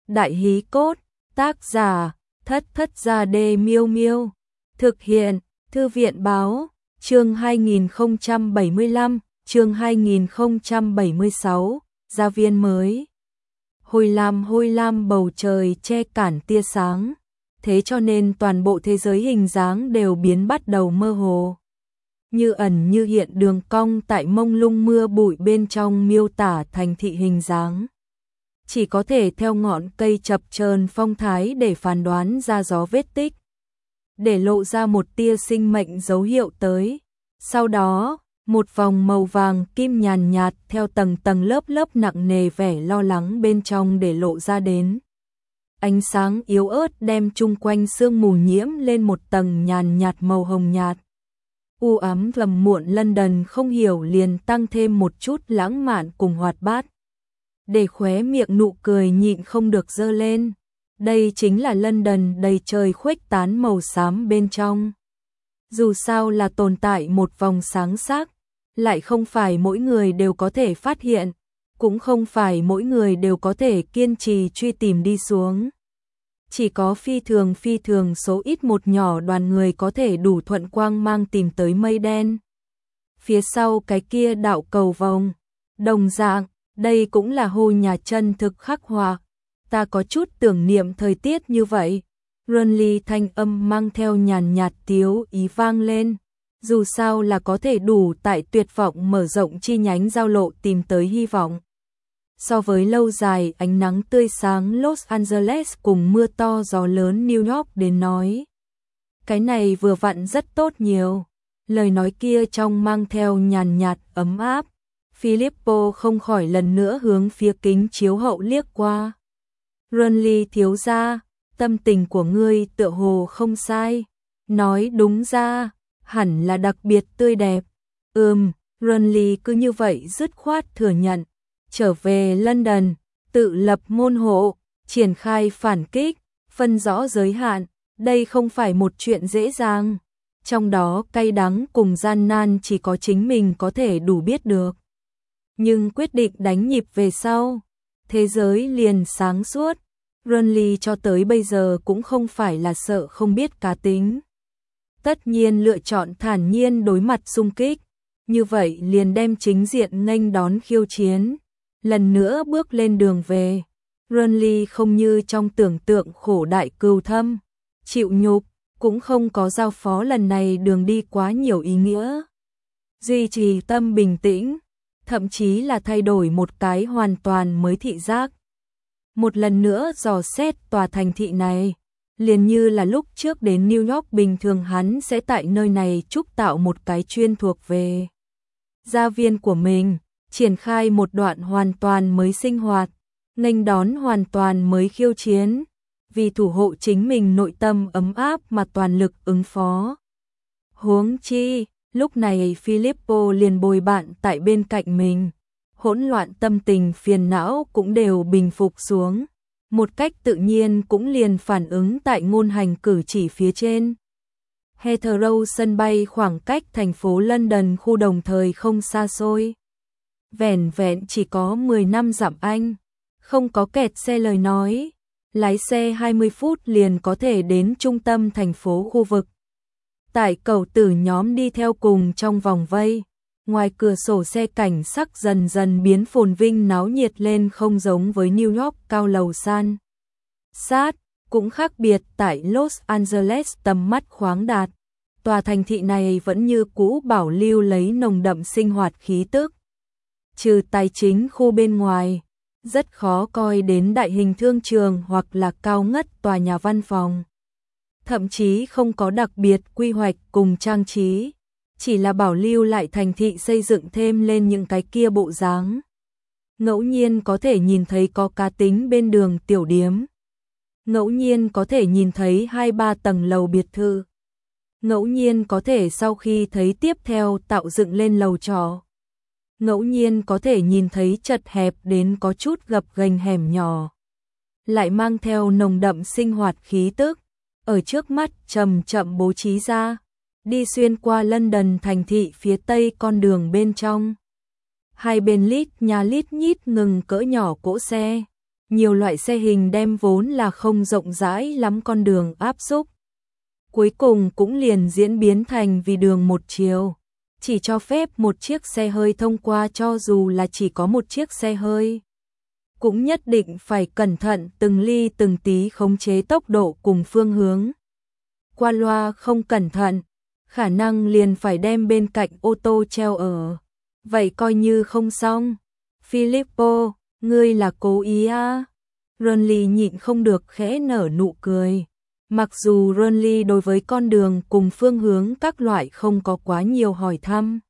Đại hí cốt, tác giả, Thất Thất Gia Đê Miêu Miêu. Thực hiện, Thư viện báo, chương 2075, chương 2076, gia viên mới. Hôi lam bầu trời che cản tia sáng, thế cho nên toàn bộ thế giới hình dáng đều biến bắt đầu mơ hồ. Như ẩn như hiện đường cong tại mông lung mưa bụi bên trong miêu tả thành thị hình dáng. Chỉ có thể theo ngọn cây chập chờn phong thái để phán đoán ra gió vết tích, để lộ ra một tia sinh mệnh dấu hiệu tới. Sau đó, một vòng màu vàng kim nhàn nhạt theo tầng tầng lớp lớp nặng nề vẻ lo lắng bên trong để lộ ra đến. Ánh sáng yếu ớt đem chung quanh sương mù nhiễm lên một tầng nhàn nhạt màu hồng nhạt. U ám lầm muộn London không hiểu liền tăng thêm một chút lãng mạn cùng hoạt bát. Để khóe miệng nụ cười nhịn không được dơ lên. Đây chính là London đầy trời khuếch tán màu xám bên trong. Dù sao là tồn tại một vòng sáng sắc, lại không phải mỗi người đều có thể phát hiện, cũng không phải mỗi người đều có thể kiên trì truy tìm đi xuống. Chỉ có phi thường số ít một nhỏ đoàn người có thể đủ thuận quang mang tìm tới mây đen. Phía sau cái kia đạo cầu vồng, đồng dạng, đây cũng là hồ nhà chân thực khắc họa. Ta có chút tưởng niệm thời tiết như vậy. Runly thanh âm mang theo nhàn nhạt tiếu ý vang lên. Dù sao là có thể đủ tại tuyệt vọng mở rộng chi nhánh giao lộ tìm tới hy vọng. So với lâu dài ánh nắng tươi sáng Los Angeles cùng mưa to gió lớn New York đến nói, cái này vừa vặn rất tốt nhiều. Lời nói kia trong mang theo nhàn nhạt ấm áp. Filippo không khỏi lần nữa hướng phía kính chiếu hậu liếc qua. Runly thiếu gia, tâm tình của ngươi tựa hồ không sai. Nói đúng ra, hẳn là đặc biệt tươi đẹp. Runly cứ như vậy dứt khoát thừa nhận. Trở về London, tự lập môn hộ, triển khai phản kích, phân rõ giới hạn. Đây không phải một chuyện dễ dàng. Trong đó cay đắng cùng gian nan chỉ có chính mình có thể đủ biết được. Nhưng quyết định đánh nhịp về sau, thế giới liền sáng suốt. Runly cho tới bây giờ cũng không phải là sợ không biết cá tính. Tất nhiên lựa chọn thản nhiên đối mặt xung kích, như vậy liền đem chính diện nghênh đón khiêu chiến, lần nữa bước lên đường về. Runly không như trong tưởng tượng khổ đại cừu thâm, chịu nhục, cũng không có giao phó lần này đường đi quá nhiều ý nghĩa. Duy trì tâm bình tĩnh, thậm chí là thay đổi một cái hoàn toàn mới thị giác. Một lần nữa dò xét tòa thành thị này, liền như là lúc trước đến New York bình thường hắn sẽ tại nơi này trúc tạo một cái chuyên thuộc về gia viên của mình, triển khai một đoạn hoàn toàn mới sinh hoạt, nghênh đón hoàn toàn mới khiêu chiến, vì thủ hộ chính mình nội tâm ấm áp mà toàn lực ứng phó. Huống chi, lúc này Filippo liền bồi bạn tại bên cạnh mình, hỗn loạn tâm tình phiền não cũng đều bình phục xuống, một cách tự nhiên cũng liền phản ứng tại ngôn hành cử chỉ phía trên. Heathrow sân bay khoảng cách thành phố London khu đồng thời không xa xôi. Vẻn vẹn chỉ có 10 năm dặm Anh, không có kẹt xe lời nói, lái xe 20 phút liền có thể đến trung tâm thành phố khu vực. Tại cầu tử nhóm đi theo cùng trong vòng vây, ngoài cửa sổ xe cảnh sắc dần dần biến phồn vinh náo nhiệt lên, không giống với New York cao lầu san sát, cũng khác biệt tại Los Angeles tầm mắt khoáng đạt. Tòa thành thị này vẫn như cũ bảo lưu lấy nồng đậm sinh hoạt khí tức. Trừ tài chính khu bên ngoài, rất khó coi đến đại hình thương trường hoặc là cao ngất tòa nhà văn phòng. Thậm chí không có đặc biệt quy hoạch cùng trang trí, chỉ là bảo lưu lại thành thị xây dựng thêm lên những cái kia bộ dáng. Ngẫu nhiên có thể nhìn thấy có cá tính bên đường tiểu điếm. Ngẫu nhiên có thể nhìn thấy 2-3 tầng lầu biệt thự. Ngẫu nhiên có thể sau khi thấy tiếp theo tạo dựng lên lầu trọ. Ngẫu nhiên có thể nhìn thấy chật hẹp đến có chút gập ghềnh hẻm nhỏ, lại mang theo nồng đậm sinh hoạt khí tức, ở trước mắt chậm chậm bố trí ra, đi xuyên qua London thành thị phía tây con đường bên trong. Hai bên lít nhít ngừng cỡ nhỏ cỗ xe, nhiều loại xe hình đem vốn là không rộng rãi lắm con đường áp xúc. Cuối cùng cũng liền diễn biến thành vì đường một chiều, chỉ cho phép một chiếc xe hơi thông qua, cho dù là chỉ có một chiếc xe hơi. Cũng nhất định phải cẩn thận từng ly từng tí khống chế tốc độ cùng phương hướng. Qua loa không cẩn thận, khả năng liền phải đem bên cạnh ô tô treo ở. Vậy coi như không xong. Filippo, ngươi là cố ý à? Ronly nhịn không được khẽ nở nụ cười. Mặc dù Ronly đối với con đường cùng phương hướng các loại không có quá nhiều hỏi thăm,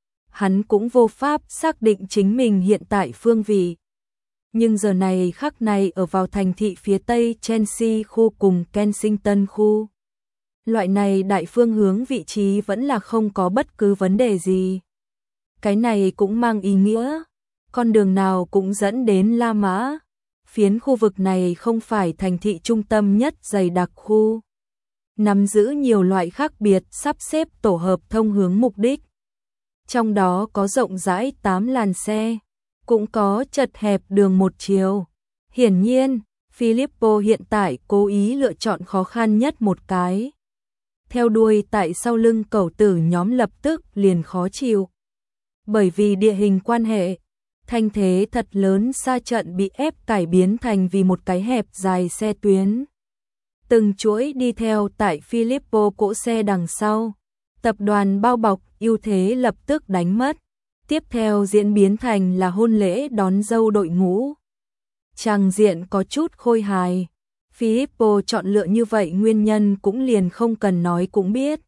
hắn cũng vô pháp xác định chính mình hiện tại phương vị. Nhưng giờ này khắc này ở vào thành thị phía tây Chelsea khu cùng Kensington khu, loại này đại phương hướng vị trí vẫn là không có bất cứ vấn đề gì. Cái này cũng mang ý nghĩa, con đường nào cũng dẫn đến La Mã. Phiến khu vực này không phải thành thị trung tâm nhất dày đặc khu, nắm giữ nhiều loại khác biệt sắp xếp tổ hợp thông hướng mục đích. Trong đó có rộng rãi 8 làn xe, cũng có chật hẹp đường một chiều. Hiển nhiên, Filippo hiện tại cố ý lựa chọn khó khăn nhất một cái. Theo đuôi tại sau lưng cẩu tử nhóm lập tức liền khó chịu. Bởi vì địa hình quan hệ, thanh thế thật lớn xa trận bị ép cải biến thành vì một cái hẹp dài xe tuyến. Từng chuỗi đi theo tại Filippo cỗ xe đằng sau. Tập đoàn bao bọc ưu thế lập tức đánh mất. Tiếp theo diễn biến thành là hôn lễ đón dâu đội ngũ. Tràng diện có chút khôi hài. Filippo chọn lựa như vậy nguyên nhân cũng liền không cần nói cũng biết.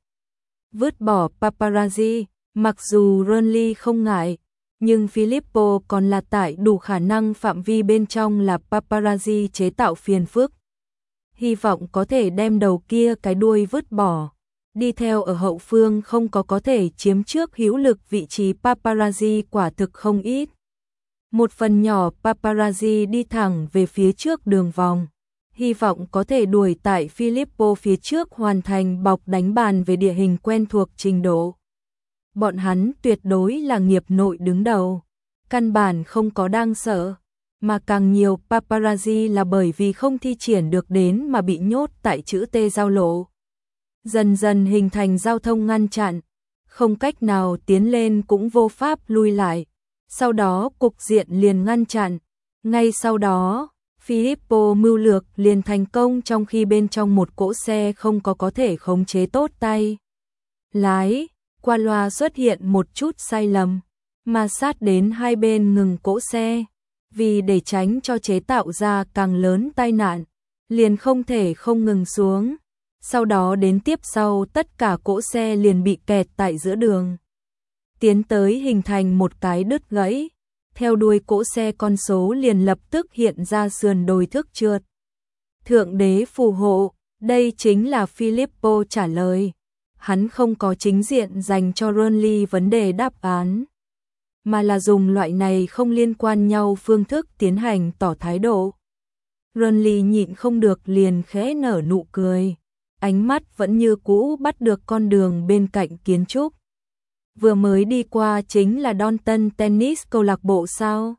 Vứt bỏ paparazzi, mặc dù Ronly không ngại, nhưng Filippo còn là tại đủ khả năng phạm vi bên trong là paparazzi chế tạo phiền phức. Hy vọng có thể đem đầu kia cái đuôi vứt bỏ. Đi theo ở hậu phương không có thể chiếm trước hữu lực vị trí paparazzi quả thực không ít. Một phần nhỏ paparazzi đi thẳng về phía trước đường vòng. Hy vọng có thể đuổi tại Filippo phía trước hoàn thành bọc đánh bàn về địa hình quen thuộc trình độ. Bọn hắn tuyệt đối là nghiệp nội đứng đầu, căn bản không có đang sợ, mà càng nhiều paparazzi là bởi vì không thi triển được đến mà bị nhốt tại chữ T giao lộ. Dần dần hình thành giao thông ngăn chặn, không cách nào tiến lên cũng vô pháp lui lại. Sau đó cục diện liền ngăn chặn. Ngay sau đó, Filippo mưu lược liền thành công trong khi bên trong một cỗ xe không có thể khống chế tốt tay lái. Qua loa xuất hiện một chút sai lầm, mà sát đến hai bên ngừng cỗ xe. Vì để tránh cho chế tạo ra càng lớn tai nạn, liền không thể không ngừng xuống. Sau đó đến tiếp sau tất cả cỗ xe liền bị kẹt tại giữa đường. Tiến tới hình thành một cái đứt gãy. Theo đuôi cỗ xe con số liền lập tức hiện ra sườn đồi thức trượt. Thượng đế phù hộ, đây chính là Filippo trả lời. Hắn không có chính diện dành cho Ronly vấn đề đáp án, mà là dùng loại này không liên quan nhau phương thức tiến hành tỏ thái độ. Ronly nhịn không được liền khẽ nở nụ cười, ánh mắt vẫn như cũ bắt được con đường bên cạnh kiến trúc. Vừa mới đi qua chính là Donton Tennis câu lạc bộ sao?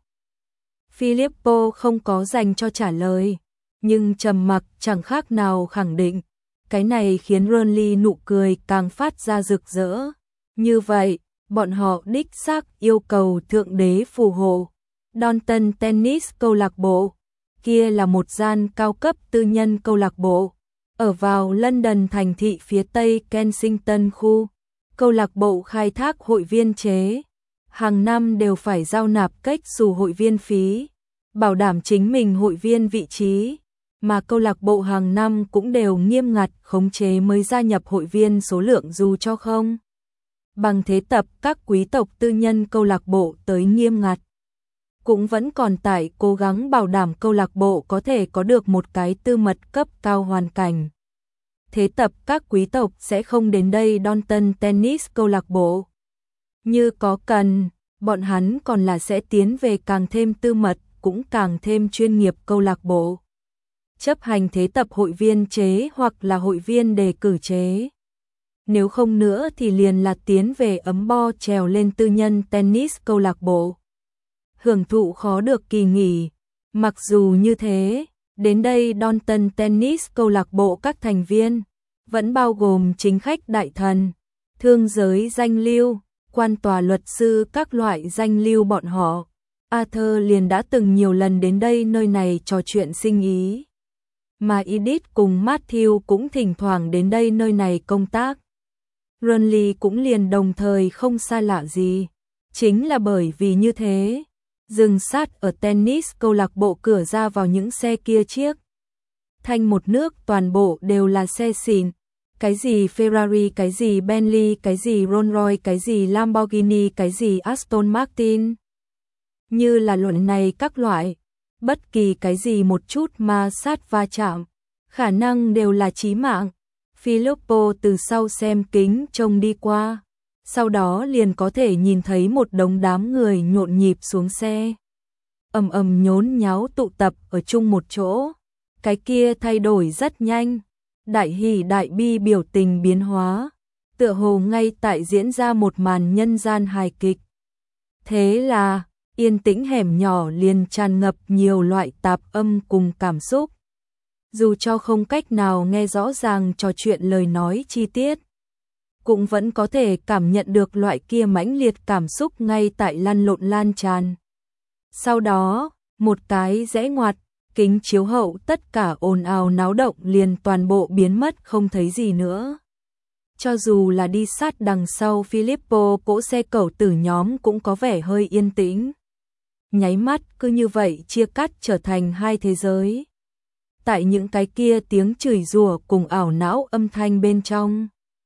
Filippo không có dành cho trả lời, nhưng trầm mặc chẳng khác nào khẳng định. Cái này khiến Ronly nụ cười càng phát ra rực rỡ. Như vậy, bọn họ đích xác yêu cầu thượng đế phù hộ. Donton Tennis câu lạc bộ, kia là một gian cao cấp tư nhân câu lạc bộ, ở vào London thành thị phía tây Kensington khu. Câu lạc bộ khai thác hội viên chế, hàng năm đều phải giao nạp cách xù hội viên phí, bảo đảm chính mình hội viên vị trí. Mà câu lạc bộ hàng năm cũng đều nghiêm ngặt khống chế mới gia nhập hội viên số lượng dù cho không bằng thế tập các quý tộc tư nhân câu lạc bộ tới nghiêm ngặt. Cũng vẫn còn tại cố gắng bảo đảm câu lạc bộ có thể có được một cái tư mật cấp cao hoàn cảnh. Thế tập các quý tộc sẽ không đến đây Donton Tennis câu lạc bộ. Như có cần, bọn hắn còn là sẽ tiến về càng thêm tư mật, cũng càng thêm chuyên nghiệp câu lạc bộ. Chấp hành thế tập hội viên chế hoặc là hội viên đề cử chế. Nếu không nữa thì liền là tiến về ấm bo trèo lên tư nhân tennis câu lạc bộ. Hưởng thụ khó được kỳ nghỉ, Mặc dù như thế, đến đây Downton Tennis câu lạc bộ các thành viên vẫn bao gồm chính khách đại thần, thương giới danh lưu, quan tòa luật sư các loại danh lưu bọn họ. Arthur liền đã từng nhiều lần đến đây nơi này trò chuyện sinh ý. Mà Edith cùng Matthew cũng thỉnh thoảng đến đây nơi này công tác. Renly cũng liền đồng thời không xa lạ gì. Chính là bởi vì như thế, dừng sát ở tennis câu lạc bộ cửa ra vào những xe kia chiếc. Thanh một nước toàn bộ đều là xe xịn. Cái gì Ferrari, cái gì Bentley, cái gì Rolls-Royce, cái gì Lamborghini, cái gì Aston Martin. Như là luận này các loại, bất kỳ cái gì một chút ma sát va chạm, khả năng đều là chí mạng. Filippo từ sau xem kính trông đi qua, sau đó liền có thể nhìn thấy một đống đám người nhộn nhịp xuống xe. Ầm ầm nhốn nháo tụ tập ở chung một chỗ, cái kia thay đổi rất nhanh. Đại hỉ đại bi biểu tình biến hóa, tựa hồ ngay tại diễn ra một màn nhân gian hài kịch. Thế là, yên tĩnh hẻm nhỏ liền tràn ngập nhiều loại tạp âm cùng cảm xúc. Dù cho không cách nào nghe rõ ràng trò chuyện lời nói chi tiết, cũng vẫn có thể cảm nhận được loại kia mãnh liệt cảm xúc ngay tại lăn lộn lan tràn. Sau đó, một cái rẽ ngoặt, kính chiếu hậu tất cả ồn ào náo động liền toàn bộ biến mất không thấy gì nữa. Cho dù là đi sát đằng sau Filippo, cỗ xe cẩu tử nhóm cũng có vẻ hơi yên tĩnh. Nháy mắt cứ như vậy chia cắt trở thành hai thế giới. Tại những cái kia tiếng chửi rủa cùng ảo não âm thanh bên trong,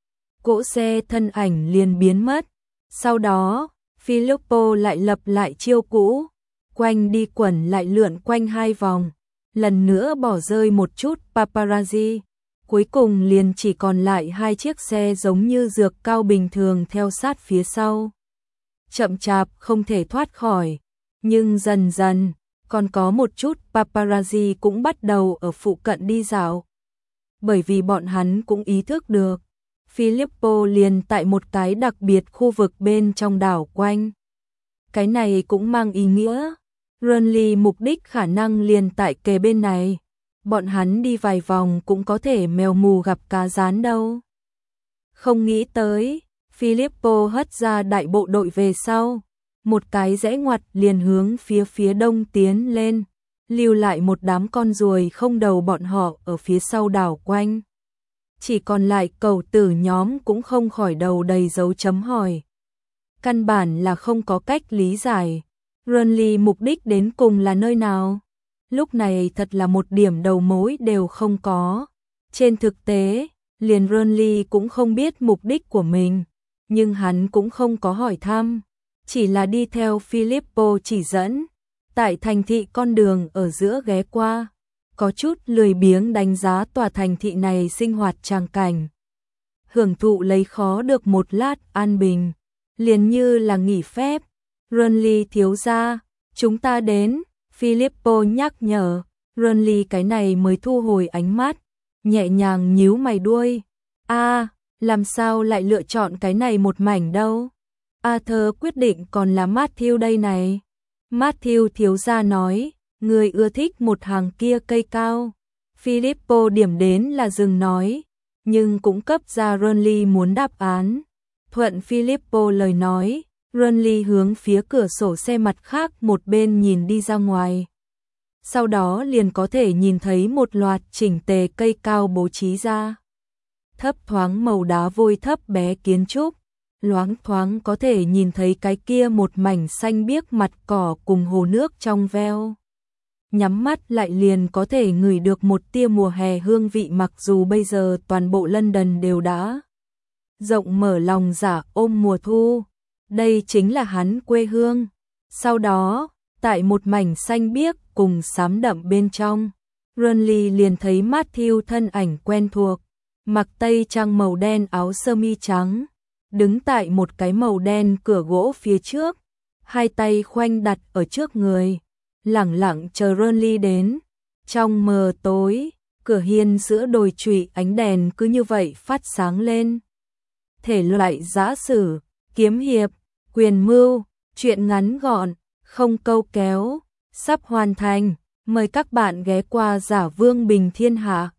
cỗ xe thân ảnh liền biến mất. Sau đó, Filippo lại lập lại chiêu cũ, quanh đi quẩn lại lượn quanh hai vòng, lần nữa bỏ rơi một chút paparazzi. Cuối cùng liền chỉ còn lại hai chiếc xe giống như dược cao bình thường theo sát phía sau. Chậm chạp không thể thoát khỏi, nhưng dần dần, còn có một chút paparazzi cũng bắt đầu ở phụ cận đi dạo. Bởi vì bọn hắn cũng ý thức được, Filippo liền tại một cái đặc biệt khu vực bên trong đảo quanh. Cái này cũng mang ý nghĩa, Renly mục đích khả năng liền tại kề bên này. Bọn hắn đi vài vòng cũng có thể mèo mù gặp cá rán đâu. Không nghĩ tới, Filippo hất ra đại bộ đội về sau, một cái rẽ ngoặt liền hướng phía đông tiến lên, lưu lại một đám con ruồi không đầu bọn họ ở phía sau đảo quanh. Chỉ còn lại cẩu tử nhóm cũng không khỏi đầu đầy dấu chấm hỏi. Căn bản là không có cách lý giải, Renly mục đích đến cùng là nơi nào? Lúc này thật là một điểm đầu mối đều không có. Trên thực tế, liền Renly cũng không biết mục đích của mình, nhưng hắn cũng không có hỏi thăm, chỉ là đi theo Filippo chỉ dẫn, tại thành thị con đường ở giữa ghé qua, có chút lười biếng đánh giá tòa thành thị này sinh hoạt tràng cảnh. Hưởng thụ lấy khó được một lát an bình, liền như là nghỉ phép. Renly thiếu gia, chúng ta đến. Filippo nhắc nhở, Renly cái này mới thu hồi ánh mắt, nhẹ nhàng nhíu mày đuôi. Làm sao lại lựa chọn cái này một mảnh đâu? Arthur quyết định còn là Matthew đây này. Matthew thiếu gia nói, người ưa thích một hàng kia cây cao. Filippo điểm đến là dừng nói, nhưng cũng cấp ra Renly muốn đáp án. Thuận Filippo lời nói, Renly hướng phía cửa sổ xe mặt khác một bên nhìn đi ra ngoài. Sau đó liền có thể nhìn thấy một loạt chỉnh tề cây cao bố trí ra. Thấp thoáng màu đá vôi thấp bé kiến trúc, loáng thoáng có thể nhìn thấy cái kia một mảnh xanh biếc mặt cỏ cùng hồ nước trong veo. Nhắm mắt lại liền có thể ngửi được một tia mùa hè hương vị, mặc dù bây giờ toàn bộ London đều đã rộng mở lòng dạ ôm mùa thu. Đây chính là hắn quê hương. Sau đó, tại một mảnh xanh biếc cùng xám đậm bên trong, Renly liền thấy Matthew thân ảnh quen thuộc, mặc tây trang màu đen áo sơ mi trắng, đứng tại một cái màu đen cửa gỗ phía trước, hai tay khoanh đặt ở trước người, lẳng lặng chờ Renly đến. Trong mờ tối, cửa hiên giữa đồi trụy ánh đèn cứ như vậy phát sáng lên. Thể loại giã sử, kiếm hiệp, quyền mưu, truyện ngắn gọn, không câu kéo, sắp hoàn thành. Mời các bạn ghé qua Giả Vương Bình Thiên Hạ.